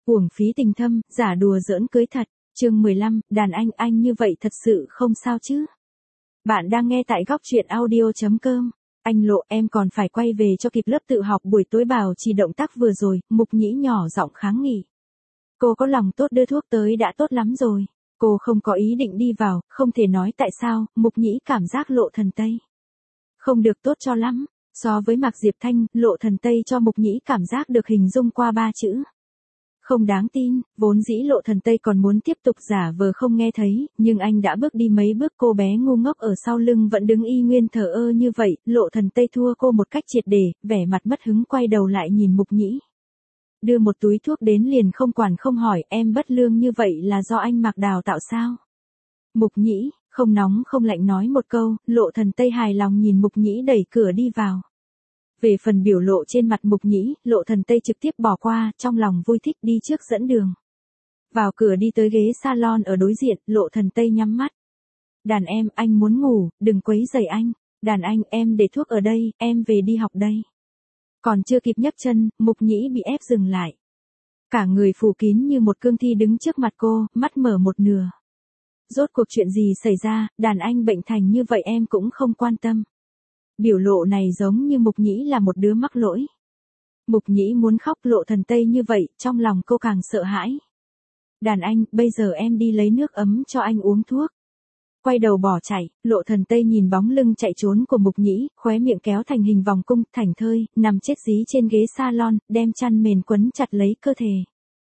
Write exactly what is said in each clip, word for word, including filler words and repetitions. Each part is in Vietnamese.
Uổng phí tình thâm, giả đùa giỡn cưới thật. Chương mười lăm, đàn anh anh như vậy thật sự không sao chứ? Bạn đang nghe tại góc truyện audio chấm com. Anh Lộ, em còn phải quay về cho kịp lớp tự học buổi tối, bảo trì động tác vừa rồi, Mục Nhĩ nhỏ giọng kháng nghị. Cô có lòng tốt đưa thuốc tới đã tốt lắm rồi. Cô không có ý định đi vào, không thể nói tại sao. Mục Nhĩ cảm giác Lộ Thần Tây không được tốt cho lắm. So với Mạc Diệp Thanh, Lộ Thần Tây cho Mục Nhĩ cảm giác được hình dung qua ba chữ. Không đáng tin. Vốn dĩ Lộ Thần Tây còn muốn tiếp tục giả vờ không nghe thấy, nhưng anh đã bước đi mấy bước, cô bé ngu ngốc ở sau lưng vẫn đứng y nguyên thờ ơ như vậy. Lộ Thần Tây thua cô một cách triệt để, vẻ mặt mất hứng quay đầu lại nhìn Mục Nhĩ. Đưa một túi thuốc đến liền không quản không hỏi, em bất lương như vậy là do anh Mạc đào tạo sao? Mục Nhĩ, không nóng không lạnh nói một câu. Lộ Thần Tây hài lòng nhìn Mục Nhĩ đẩy cửa đi vào. Về phần biểu lộ trên mặt Mục Nhĩ, Lộ Thần Tây trực tiếp bỏ qua, trong lòng vui thích đi trước dẫn đường. Vào cửa đi tới ghế salon ở đối diện, Lộ Thần Tây nhắm mắt. Đàn em, anh muốn ngủ, đừng quấy rầy anh. Đàn anh, em để thuốc ở đây, em về đi học đây. Còn chưa kịp nhấc chân, Mục Nhĩ bị ép dừng lại. Cả người phủ kín như một cương thi đứng trước mặt cô, mắt mở một nửa. Rốt cuộc chuyện gì xảy ra, đàn anh bệnh thành như vậy em cũng không quan tâm. Biểu lộ này giống như Mục Nhĩ là một đứa mắc lỗi. Mục Nhĩ muốn khóc, Lộ Thần Tây như vậy, trong lòng cô càng sợ hãi. Đàn anh, bây giờ em đi lấy nước ấm cho anh uống thuốc. Quay đầu bỏ chạy, Lộ Thần Tây nhìn bóng lưng chạy trốn của Mục Nhĩ, khóe miệng kéo thành hình vòng cung, thảnh thơi, nằm chết dí trên ghế salon, đem chăn mền quấn chặt lấy cơ thể.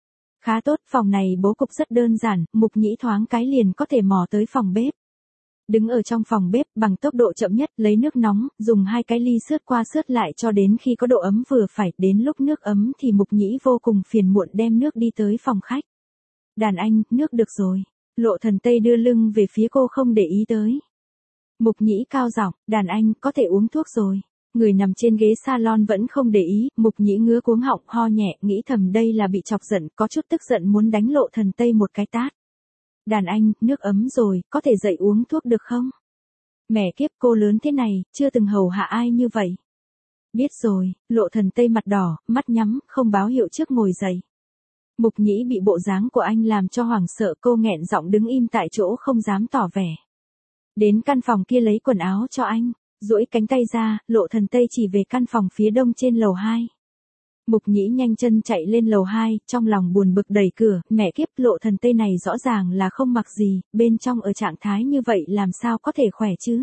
Khá tốt, phòng này bố cục rất đơn giản, Mục Nhĩ thoáng cái liền có thể mò tới phòng bếp. Đứng ở trong phòng bếp, bằng tốc độ chậm nhất, lấy nước nóng, dùng hai cái ly sướt qua sướt lại cho đến khi có độ ấm vừa phải, đến lúc nước ấm thì Mục Nhĩ vô cùng phiền muộn đem nước đi tới phòng khách. Đàn anh, nước được rồi. Lộ Thần Tây đưa lưng về phía cô không để ý tới. Mục Nhĩ cao giọng, đàn anh, có thể uống thuốc rồi. Người nằm trên ghế salon vẫn không để ý, Mục Nhĩ ngứa cuống họng, ho nhẹ, nghĩ thầm đây là bị chọc giận, có chút tức giận muốn đánh Lộ Thần Tây một cái tát. Đàn anh, nước ấm rồi, có thể dậy uống thuốc được không? Mẹ kiếp, cô lớn thế này, chưa từng hầu hạ ai như vậy. Biết rồi. Lộ Thần Tây mặt đỏ, mắt nhắm, không báo hiệu trước ngồi dậy. Mục Nhĩ bị bộ dáng của anh làm cho hoảng sợ, cô nghẹn giọng đứng im tại chỗ không dám tỏ vẻ. Đến căn phòng kia lấy quần áo cho anh. Duỗi cánh tay ra, Lộ Thần Tây chỉ về căn phòng phía đông trên lầu hai. Mục Nhĩ nhanh chân chạy lên lầu hai, trong lòng buồn bực đẩy cửa, mẹ kiếp, Lộ Thần Tây này rõ ràng là không mặc gì, bên trong ở trạng thái như vậy làm sao có thể khỏe chứ?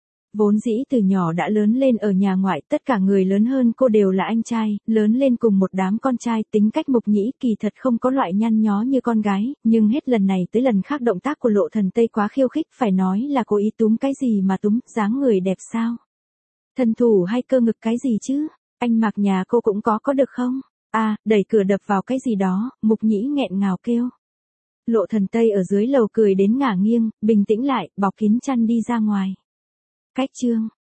Vốn dĩ từ nhỏ đã lớn lên ở nhà ngoại, tất cả người lớn hơn cô đều là anh trai, lớn lên cùng một đám con trai, tính cách Mục Nhĩ kỳ thật không có loại nhăn nhó như con gái, nhưng hết lần này tới lần khác động tác của Lộ Thần Tây quá khiêu khích, phải nói là cố ý túm cái gì mà túm, dáng người đẹp sao? Thân thủ hay cơ ngực cái gì chứ? Anh Mạc nhà cô cũng có có được không? À, đẩy cửa đập vào cái gì đó, Mục Nhĩ nghẹn ngào kêu. Lộ Thần Tây ở dưới lầu cười đến ngả nghiêng, bình tĩnh lại, bọc kín chăn đi ra ngoài. Cách chương